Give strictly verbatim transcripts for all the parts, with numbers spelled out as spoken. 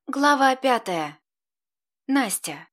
Глава пятая. Настя.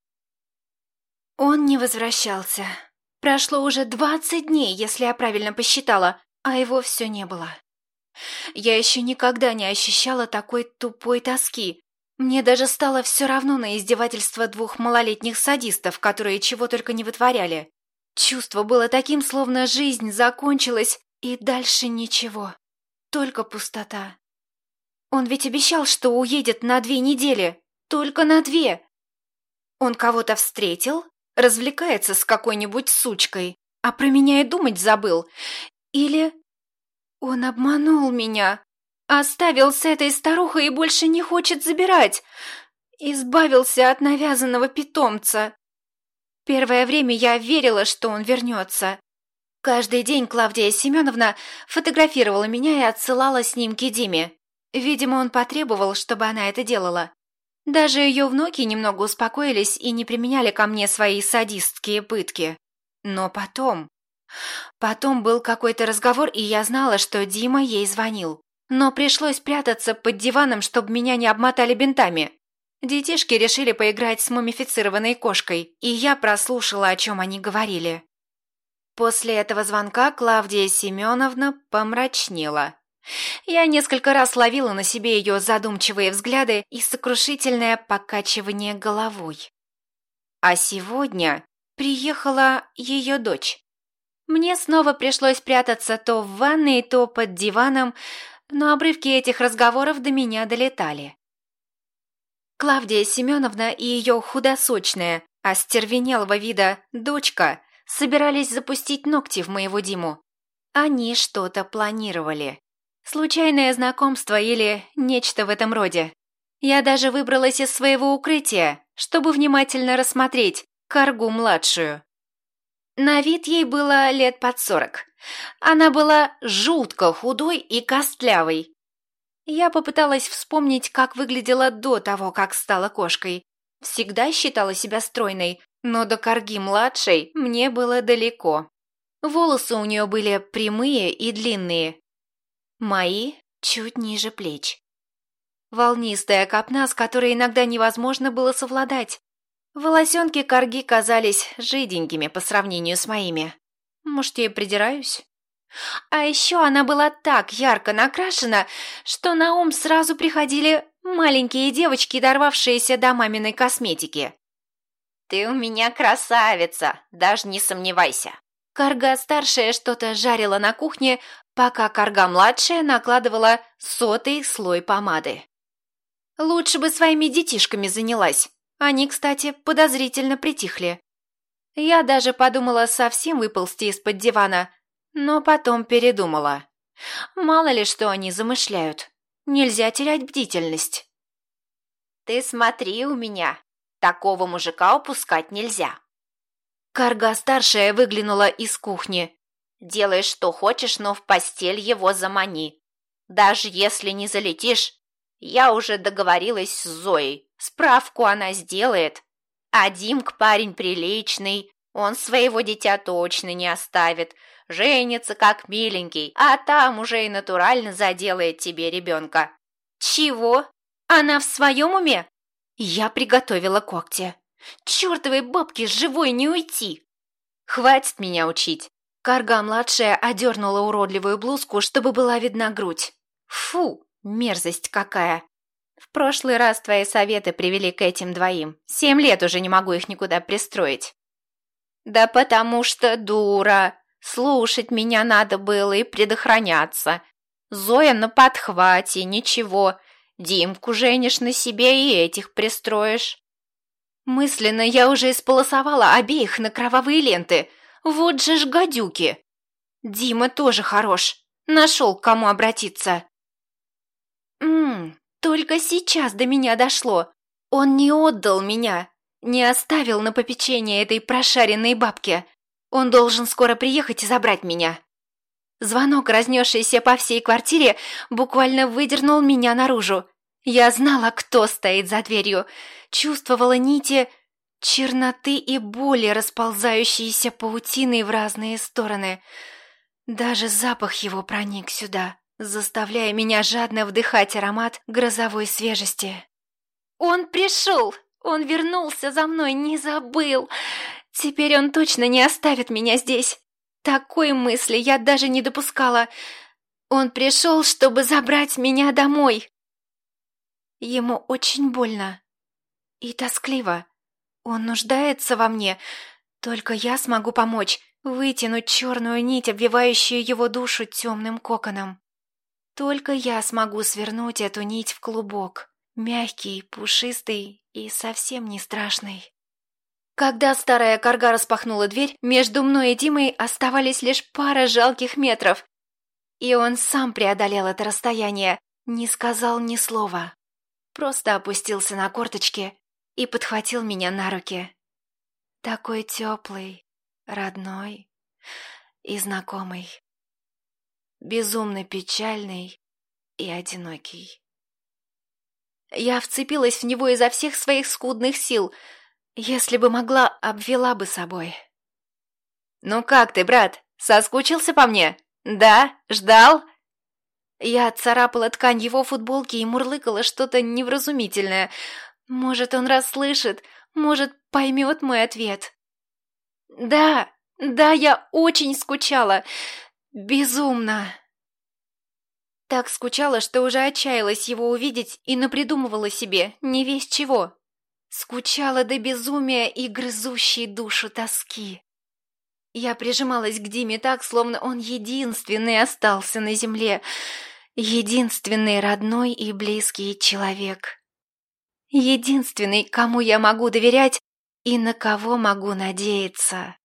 Он не возвращался. Прошло уже двадцать дней, если я правильно посчитала, а его все не было. Я еще никогда не ощущала такой тупой тоски. Мне даже стало все равно на издевательство двух малолетних садистов, которые чего только не вытворяли. Чувство было таким, словно жизнь закончилась, и дальше ничего. Только пустота. Он ведь обещал, что уедет на две недели. Только на две. Он кого-то встретил, развлекается с какой-нибудь сучкой, а про меня и думать забыл. Или он обманул меня, оставил с этой старухой и больше не хочет забирать. Избавился от навязанного питомца. Первое время я верила, что он вернется. Каждый день Клавдия Семеновна фотографировала меня и отсылала снимки Диме. Видимо, он потребовал, чтобы она это делала. Даже ее внуки немного успокоились и не применяли ко мне свои садистские пытки. Но потом... Потом был какой-то разговор, и я знала, что Дима ей звонил. Но пришлось прятаться под диваном, чтобы меня не обмотали бинтами. Детишки решили поиграть с мумифицированной кошкой, и я прослушала, о чем они говорили. После этого звонка Клавдия Семеновна помрачнела. Я несколько раз ловила на себе ее задумчивые взгляды и сокрушительное покачивание головой. А сегодня приехала ее дочь. Мне снова пришлось прятаться то в ванной, то под диваном, но обрывки этих разговоров до меня долетали. Клавдия Семеновна и ее худосочная, остервенелого вида дочка собирались запустить ногти в моего Диму. Они что-то планировали. Случайное знакомство или нечто в этом роде. Я даже выбралась из своего укрытия, чтобы внимательно рассмотреть Каргу-младшую. На вид ей было лет под сорок. Она была жутко худой и костлявой. Я попыталась вспомнить, как выглядела до того, как стала кошкой. Всегда считала себя стройной, но до Карги-младшей мне было далеко. Волосы у нее были прямые и длинные. Мои чуть ниже плеч. Волнистая копна, с которой иногда невозможно было совладать. Волосенки Карги казались жиденькими по сравнению с моими. Может, я и придираюсь? А еще она была так ярко накрашена, что на ум сразу приходили маленькие девочки, дорвавшиеся до маминой косметики. «Ты у меня красавица, даже не сомневайся!» Карга-старшая что-то жарила на кухне, пока Карга-младшая накладывала сотый слой помады. Лучше бы своими детишками занялась. Они, кстати, подозрительно притихли. Я даже подумала совсем выползти из-под дивана, но потом передумала. Мало ли, что они замышляют. Нельзя терять бдительность. «Ты смотри у меня. Такого мужика упускать нельзя». Карга-старшая выглянула из кухни. «Делай, что хочешь, но в постель его замани. Даже если не залетишь, я уже договорилась с Зоей. Справку она сделает. А Димк парень приличный, он своего дитя точно не оставит. Женится как миленький, а там уже и натурально заделает тебе ребенка». «Чего? Она в своем уме?» Я приготовила когти. «Чертовой бабке живой не уйти!» «Хватит меня учить!» Карга-младшая одернула уродливую блузку, чтобы была видна грудь. «Фу, мерзость какая! В прошлый раз твои советы привели к этим двоим. Семь лет уже не могу их никуда пристроить». «Да потому что дура! Слушать меня надо было и предохраняться. Зоя на подхвате, ничего. Димку женишь на себе и этих пристроишь». Мысленно я уже исполосовала обеих на кровавые ленты. Вот же ж гадюки. Дима тоже хорош. Нашел, к кому обратиться. Ммм, только сейчас до меня дошло. Он не отдал меня. Не оставил на попечение этой прошаренной бабки. Он должен скоро приехать и забрать меня. Звонок, разнесшийся по всей квартире, буквально выдернул меня наружу. Я знала, кто стоит за дверью. Чувствовала нити черноты и боли, расползающиеся паутиной в разные стороны. Даже запах его проник сюда, заставляя меня жадно вдыхать аромат грозовой свежести. Он пришел! Он вернулся за мной, не забыл! Теперь он точно не оставит меня здесь! Такой мысли я даже не допускала! Он пришел, чтобы забрать меня домой!» Ему очень больно и тоскливо. Он нуждается во мне. Только я смогу помочь вытянуть черную нить, обвивающую его душу темным коконом. Только я смогу свернуть эту нить в клубок, мягкий, пушистый и совсем не страшный. Когда старая карга распахнула дверь, между мной и Димой оставались лишь пара жалких метров. И он сам преодолел это расстояние, не сказал ни слова. Просто опустился на корточки и подхватил меня на руки. Такой теплый, родной и знакомый. Безумно печальный и одинокий. Я вцепилась в него изо всех своих скудных сил. Если бы могла, обвела бы собой. «Ну как ты, брат, соскучился по мне? Да? Ждал?» Я царапала ткань его футболки и мурлыкала что-то невразумительное. Может, он расслышит, может, поймет мой ответ. «Да, да, я очень скучала. Безумно!» Так скучала, что уже отчаялась его увидеть и напридумывала себе не весть чего. Скучала до безумия и грызущей душу тоски. Я прижималась к Диме так, словно он единственный остался на земле, единственный родной и близкий человек. Единственный, кому я могу доверять и на кого могу надеяться.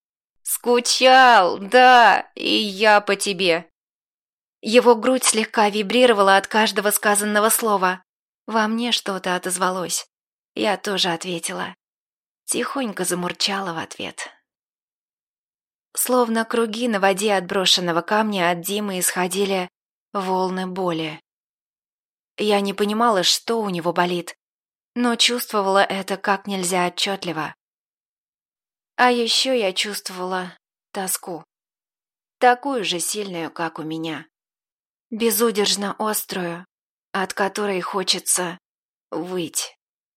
«Скучал, да, и я по тебе». Его грудь слегка вибрировала от каждого сказанного слова. Во мне что-то отозвалось. Я тоже ответила. Тихонько замурчала в ответ. Словно круги на воде от брошенного камня от Димы исходили волны боли. Я не понимала, что у него болит, но чувствовала это как нельзя отчетливо. А еще я чувствовала тоску. Такую же сильную, как у меня. Безудержно острую, от которой хочется выть.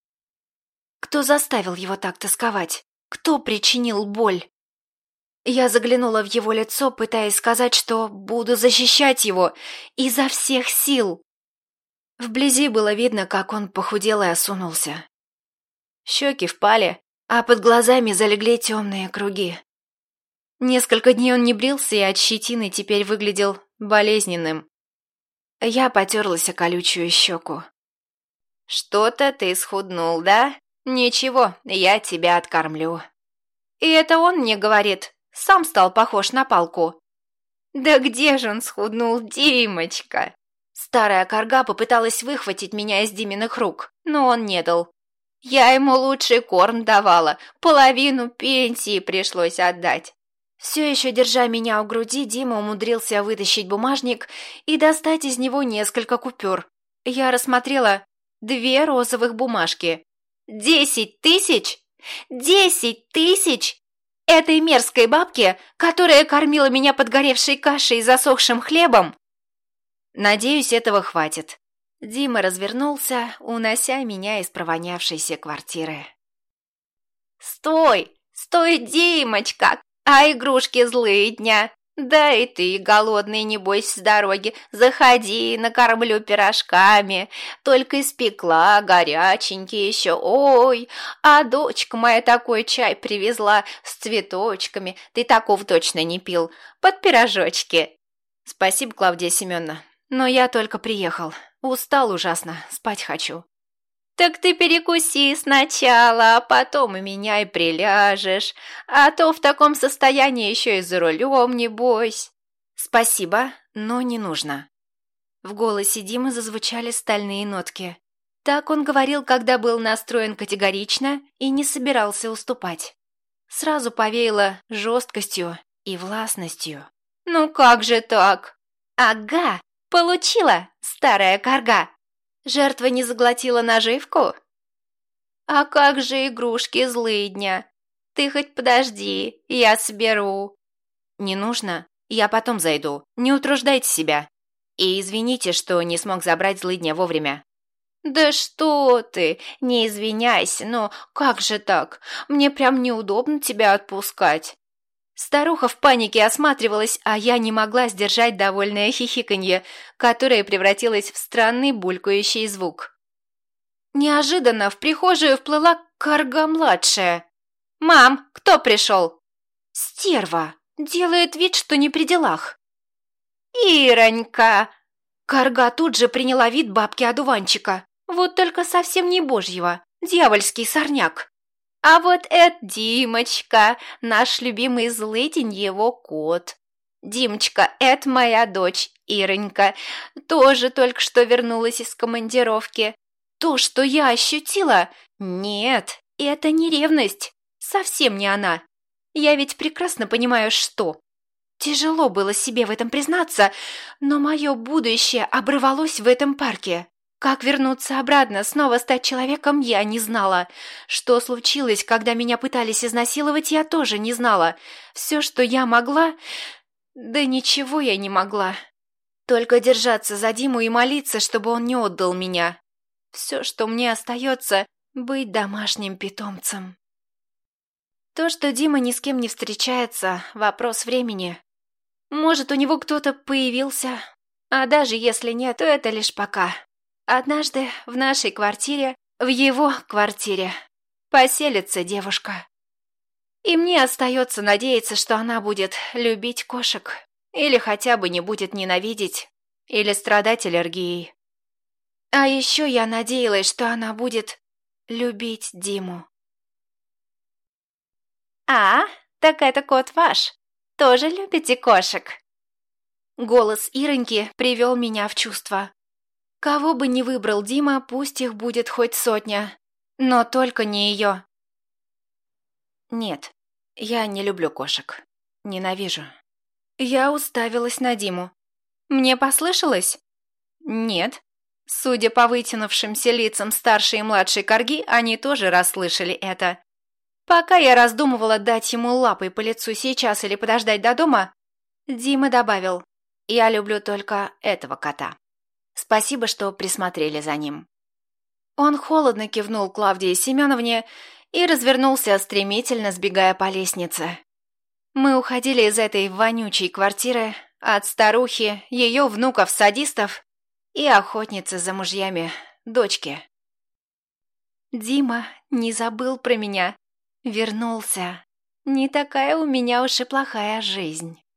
Кто заставил его так тосковать? Кто причинил боль? Я заглянула в его лицо, пытаясь сказать, что буду защищать его изо всех сил. Вблизи было видно, как он похудел и осунулся. Щеки впали, а под глазами залегли темные круги. Несколько дней он не брился и от щетины теперь выглядел болезненным. Я потерлась о колючую щеку. «Что-то ты схуднул, да? Ничего, я тебя откормлю». И это он мне говорит, сам стал похож на палку. Да где же он схуднул, Димочка? Старая карга попыталась выхватить меня из Диминых рук, но он не дал. Я ему лучший корм давала, половину пенсии пришлось отдать. Все еще держа меня у груди, Дима умудрился вытащить бумажник и достать из него несколько купюр. Я рассмотрела две розовых бумажки. «Десять тысяч? Десять тысяч? Этой мерзкой бабке, которая кормила меня подгоревшей кашей и засохшим хлебом?» Надеюсь, этого хватит. Дима развернулся, унося меня из провонявшейся квартиры. «Стой! Стой, Димочка! А игрушки злые дня! Да и ты, голодный, не бойся с дороги, заходи, накормлю пирожками. Только испекла, горяченький еще, ой! А дочка моя такой чай привезла с цветочками, ты такого точно не пил, под пирожочки». «Спасибо, Клавдия Семеновна, но я только приехал, устал ужасно, спать хочу». «Так ты перекуси сначала, а потом и меня и приляжешь, а то в таком состоянии еще и за рулем, небось». «Спасибо, но не нужно». В голосе Димы зазвучали стальные нотки. Так он говорил, когда был настроен категорично и не собирался уступать. Сразу повеяло жесткостью и властностью. «Ну как же так?» «Ага, получила, старая карга. Жертва не заглотила наживку?» «А как же игрушки злые дня? Ты хоть подожди, я соберу». «Не нужно, я потом зайду, не утруждайте себя. И извините, что не смог забрать злыдня вовремя». «Да что ты! Не извиняйся, но как же так? Мне прям неудобно тебя отпускать». Старуха в панике осматривалась, а я не могла сдержать довольное хихиканье, которое превратилось в странный булькающий звук. Неожиданно в прихожую вплыла Карга-младшая. «Мам, кто пришел?» «Стерва! Делает вид, что не при делах». «Иронька!» Карга тут же приняла вид бабки-одуванчика. Вот только совсем не божьего, дьявольский сорняк. А вот это Димочка, наш любимый злыдень его кот. Димочка, это моя дочь Иронька, тоже только что вернулась из командировки. То, что я ощутила, нет, это не ревность, совсем не она. Я ведь прекрасно понимаю, что. Тяжело было себе в этом признаться, но мое будущее оборвалось в этом парке. Как вернуться обратно, снова стать человеком, я не знала. Что случилось, когда меня пытались изнасиловать, я тоже не знала. Все, что я могла... Да ничего я не могла. Только держаться за Диму и молиться, чтобы он не отдал меня. Все, что мне остается, быть домашним питомцем. То, что Дима ни с кем не встречается, вопрос времени. Может, у него кто-то появился, а даже если нет, то это лишь пока. Однажды в нашей квартире, в его квартире, поселится девушка. И мне остается надеяться, что она будет любить кошек, или хотя бы не будет ненавидеть, или страдать аллергией. А еще я надеялась, что она будет любить Диму. «А, так это кот ваш. Тоже любите кошек?» Голос Ироньки привел меня в чувство. Кого бы ни выбрал Дима, пусть их будет хоть сотня, но только не ее. Нет, я не люблю кошек. Ненавижу. Я уставилась на Диму. Мне послышалось? Нет. Судя по вытянувшимся лицам старшей и младшей корги, они тоже расслышали это. Пока я раздумывала, дать ему лапой по лицу сейчас или подождать до дома, Дима добавил: «Я люблю только этого кота. Спасибо, что присмотрели за ним». Он холодно кивнул Клавдии Семеновне и развернулся, стремительно сбегая по лестнице. Мы уходили из этой вонючей квартиры от старухи, ее внуков-садистов и охотницы за мужьями, дочки. Дима не забыл про меня. Вернулся. Не такая у меня уж и плохая жизнь.